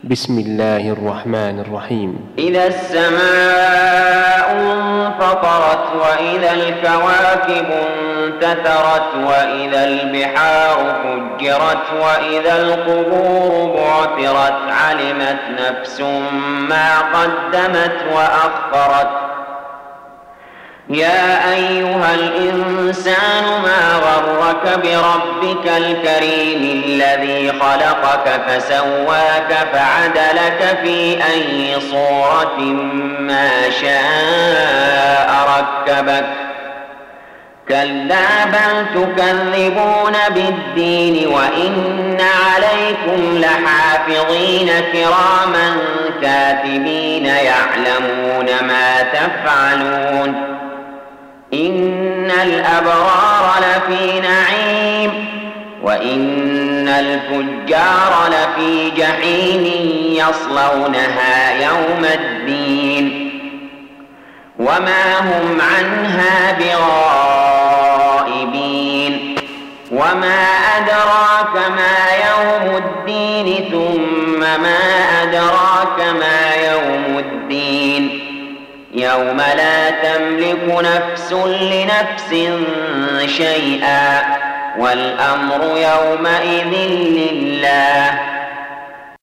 بسم الله الرحمن الرحيم. إذا السماء انفطرت وإذا الكواكب انتثرت وإذا البحار فجرت وإذا القبور بعثرت علمت نفس ما قدمت وأخرت. يا أيها الإنسان ما غرك بربك الكريم الذي خلقك فسواك فعدلك في أي صورة ما شاء ركبك. كلا بل تكذبون بالدين وإن عليكم لحافظين كراما كاتبين يعلمون ما تفعلون. إن الأبرار لفي نعيم وإن الفجار لفي جحيم يصلونها يوم الدين وما هم عنها بغائبين. وما أدراك ما يوم الدين ثم ما أدراك ما يوم الدين يوم لا تملك نفس لنفس شيئا والأمر يومئذ لله.